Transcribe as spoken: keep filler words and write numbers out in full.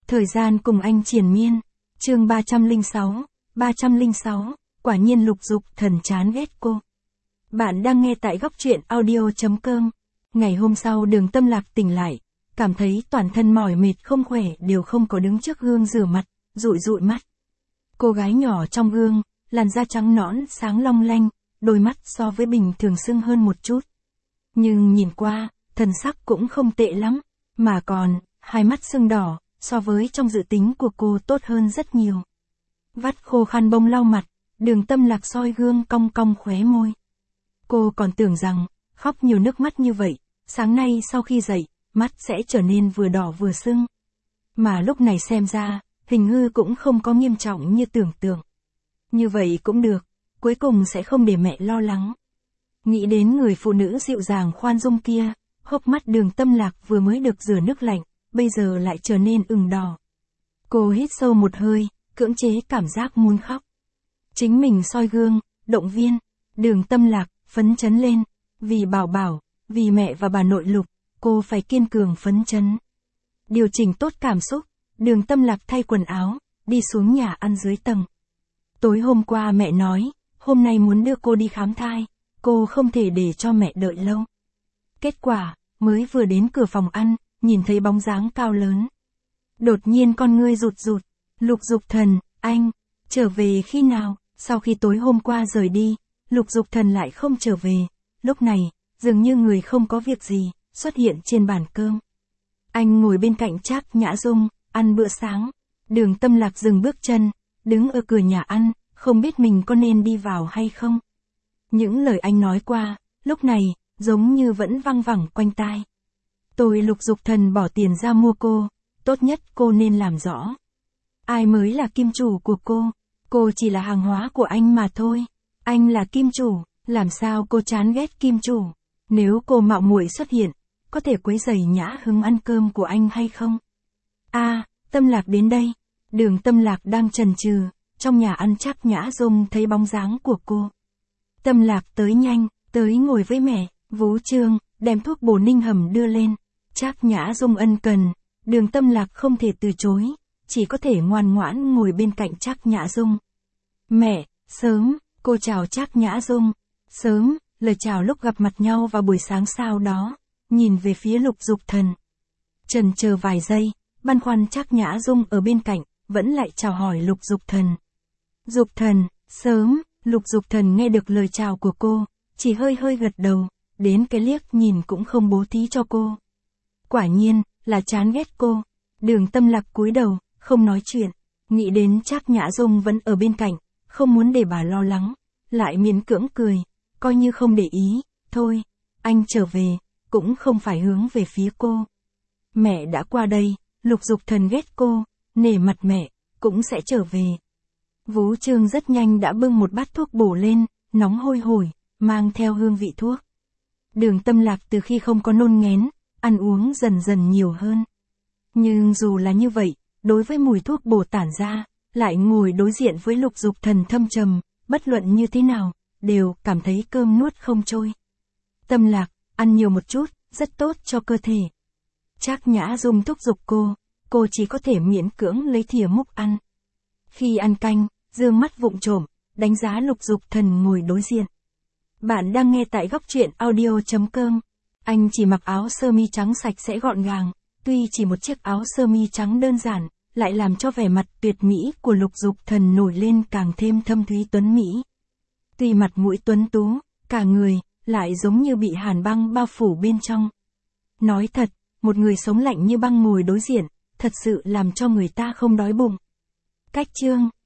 Thời gian cùng anh triền miên. Chương ba trăm lẻ sáu, ba trăm lẻ sáu, quả nhiên Lục Dục Thần chán ghét cô. Bạn đang nghe tại góc truyện audio chấm com. Ngày hôm sau Đường Tâm Lạc tỉnh lại, cảm thấy toàn thân mỏi mệt không khỏe, đều không có đứng trước gương rửa mặt, dụi dụi mắt. Cô gái nhỏ trong gương, làn da trắng nõn sáng long lanh, đôi mắt so với bình thường sưng hơn một chút. Nhưng nhìn qua, thần sắc cũng không tệ lắm, mà còn, hai mắt sưng đỏ, so với trong dự tính của cô tốt hơn rất nhiều. Vắt khô khăn bông lau mặt, Đường Tâm Lạc soi gương cong cong khóe môi. Cô còn tưởng rằng, khóc nhiều nước mắt như vậy, sáng nay sau khi dậy, mắt sẽ trở nên vừa đỏ vừa sưng. Mà lúc này xem ra, hình như cũng không có nghiêm trọng như tưởng tượng. Như vậy cũng được, cuối cùng sẽ không để mẹ lo lắng. Nghĩ đến người phụ nữ dịu dàng khoan dung kia, hốc mắt Đường Tâm Lạc vừa mới được rửa nước lạnh, bây giờ lại trở nên ửng đỏ. Cô hít sâu một hơi, cưỡng chế cảm giác muốn khóc. Chính mình soi gương, động viên, Đường Tâm Lạc, phấn chấn lên, vì Bảo Bảo, vì mẹ và bà nội Lục, cô phải kiên cường phấn chấn. Điều chỉnh tốt cảm xúc, Đường Tâm Lạc thay quần áo, đi xuống nhà ăn dưới tầng. Tối hôm qua mẹ nói, hôm nay muốn đưa cô đi khám thai, cô không thể để cho mẹ đợi lâu. Kết quả, mới vừa đến cửa phòng ăn, nhìn thấy bóng dáng cao lớn. Đột nhiên con ngươi rụt rụt, Lục Dục Thần, anh, trở về khi nào? Sau khi tối hôm qua rời đi, Lục Dục Thần lại không trở về, lúc này, dường như người không có việc gì, xuất hiện trên bàn cơm. Anh ngồi bên cạnh Trác Nhã Dung, ăn bữa sáng. Đường Tâm Lạc dừng bước chân, đứng ở cửa nhà ăn, không biết mình có nên đi vào hay không. Những lời anh nói qua, lúc này, giống như vẫn văng vẳng quanh tai. Tôi Lục Dục Thần bỏ tiền ra mua cô, tốt nhất cô nên làm rõ. Ai mới là kim chủ của cô? Cô chỉ là hàng hóa của anh mà thôi. Anh là kim chủ, làm sao cô chán ghét kim chủ? Nếu cô mạo muội xuất hiện, có thể quấy rầy Nhã Hứng ăn cơm của anh hay không? A, à, Tâm Lạc đến đây. Đường Tâm Lạc đang chần chừ, trong nhà ăn Trác Nhã Dung thấy bóng dáng của cô. Tâm Lạc tới nhanh, tới ngồi với mẹ. Vũ Trương đem thuốc bổ ninh hầm đưa lên. Trác Nhã Dung ân cần, Đường Tâm Lạc không thể từ chối, chỉ có thể ngoan ngoãn ngồi bên cạnh Trác Nhã Dung. Mẹ, sớm, cô chào Trác Nhã Dung. Sớm, lời chào lúc gặp mặt nhau vào buổi sáng sau đó, nhìn về phía Lục Dục Thần. Chần chờ vài giây, băn khoăn Trác Nhã Dung ở bên cạnh, vẫn lại chào hỏi Lục Dục Thần. Dục Thần, sớm, Lục Dục Thần nghe được lời chào của cô, chỉ hơi hơi gật đầu, đến cái liếc nhìn cũng không bố thí cho cô. Quả nhiên, là chán ghét cô. Đường Tâm Lạc cúi đầu, không nói chuyện, nghĩ đến Trác Nhã Dung vẫn ở bên cạnh, không muốn để bà lo lắng, lại miễn cưỡng cười, coi như không để ý, thôi, anh trở về, cũng không phải hướng về phía cô. Mẹ đã qua đây, Lục Dục Thần ghét cô, nể mặt mẹ, cũng sẽ trở về. Vũ Trương rất nhanh đã bưng một bát thuốc bổ lên, nóng hôi hổi, mang theo hương vị thuốc. Đường Tâm Lạc từ khi không có nôn nghén, ăn uống dần dần nhiều hơn. Nhưng dù là như vậy, đối với mùi thuốc bổ tản ra, lại ngồi đối diện với Lục Dục Thần thâm trầm, bất luận như thế nào, đều cảm thấy cơm nuốt không trôi. Tâm Lạc, ăn nhiều một chút, rất tốt cho cơ thể. Trác Nhã Dung thúc giục cô, cô chỉ có thể miễn cưỡng lấy thìa múc ăn. Khi ăn canh, dương mắt vụng trộm, đánh giá Lục Dục Thần ngồi đối diện. Bạn đang nghe tại góc truyện audio chấm com. Anh chỉ mặc áo sơ mi trắng sạch sẽ gọn gàng, tuy chỉ một chiếc áo sơ mi trắng đơn giản, lại làm cho vẻ mặt tuyệt mỹ của Lục Dục Thần nổi lên càng thêm thâm thúy tuấn mỹ. Tuy mặt mũi tuấn tú, cả người, lại giống như bị hàn băng bao phủ bên trong. Nói thật, một người sống lạnh như băng ngồi đối diện, thật sự làm cho người ta không đói bụng. Cách chương,